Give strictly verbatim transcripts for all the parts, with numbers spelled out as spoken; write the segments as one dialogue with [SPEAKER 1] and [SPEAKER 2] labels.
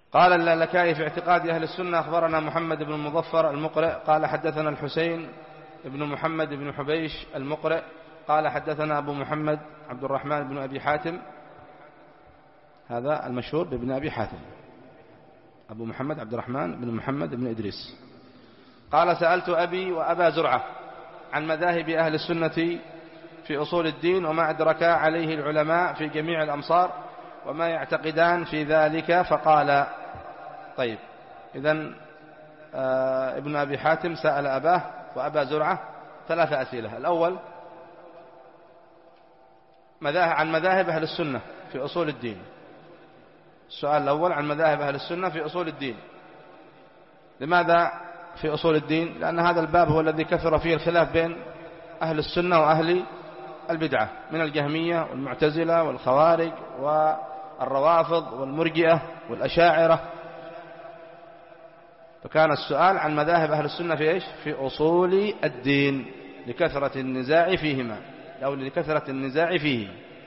[SPEAKER 1] قال اللالكائي في اعتقاد أهل السنة: أخبرنا محمد بن المظفر المقرئ قال حدثنا الحسين بن محمد بن حبيش المقرئ قال حدثنا أبو محمد عبد الرحمن بن أبي حاتم، هذا المشهور بابن أبي حاتم، أبو محمد عبد الرحمن بن محمد بن إدريس، قال: سألت أبي وأبا زرعة عن مذاهب أهل السنة في أصول الدين وما أدرك عليه العلماء في جميع الأمصار وما يعتقدان في ذلك، فقال. طيب، إذن آه ابن أبي حاتم سأل أباه وأبا زرعة ثلاثة أسئلة. الأول عن مذاهب أهل السنة في أصول الدين. السؤال الأول عن مذاهب أهل السنة في أصول الدين. لماذا في أصول الدين؟ لأن هذا الباب هو الذي كثر فيه الخلاف بين أهل السنة وأهل البدعة من الجهمية والمعتزلة والخوارج والروافض والمرجئة والأشاعرة. فكان السؤال عن مذاهب أهل السنة في إيش؟ في أصول الدين، لكثرة النزاع فيهما أو لكثرة النزاع فيه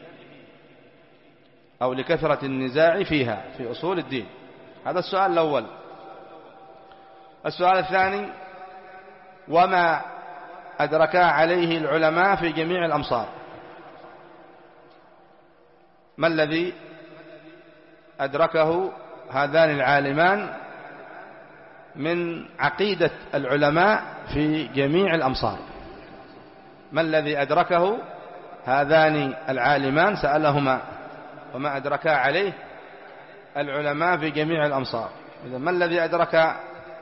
[SPEAKER 1] أو لكثرة النزاع فيها في أصول الدين. هذا السؤال الأول. السؤال الثاني: وما أدرك عليه العلماء في جميع الأمصار. ما الذي أدركه هذان العالمان من عقيدة العلماء في جميع الأمصار؟ ما الذي أدركه هذان العالمان؟ سألهما وما أدركا عليه العلماء في جميع الأمصار. إذا ما الذي أدرك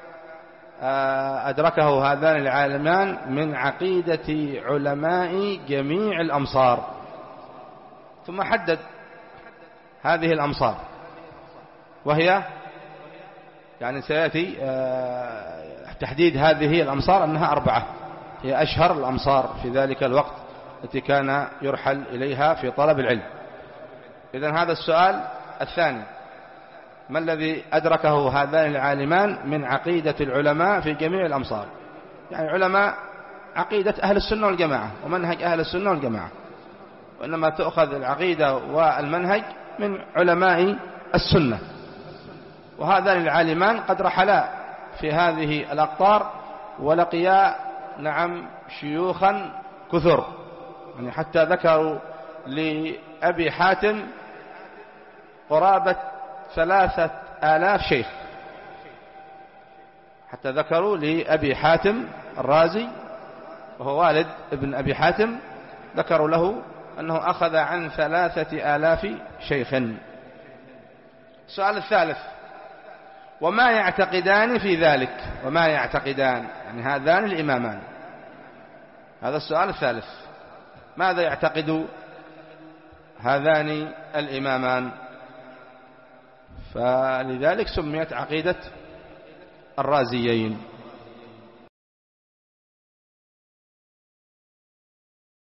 [SPEAKER 1] أدركه هذان العالمان من عقيدة علماء جميع الأمصار؟ ثم حدد هذه الأمصار، وهي يعني سيأتي تحديد هذه الأمصار أنها أربعة، هي أشهر الأمصار في ذلك الوقت التي كان يرحل إليها في طلب العلم. إذن هذا السؤال الثاني: ما الذي أدركه هذان العالمان من عقيدة العلماء في جميع الأمصار؟ يعني علماء عقيدة أهل السنة والجماعة ومنهج أهل السنة والجماعة، وإنما تأخذ العقيدة والمنهج من علماء السنة. وهذان العالمان قد رحلا في هذه الأقطار ولقيا نعم شيوخا كثر، يعني حتى ذكروا لأبي حاتم قرابة ثلاثة آلاف شيخ، حتى ذكروا لأبي حاتم الرازي وهو والد ابن أبي حاتم، ذكروا له أنه أخذ عن ثلاثة آلاف شيخ. السؤال الثالث: وما يعتقدان في ذلك؟ وما يعتقدان يعني هذان الإمامان. هذا السؤال الثالث: ماذا يعتقد هذان الإمامان؟ فلذلك سميت عقيدة الرازيين.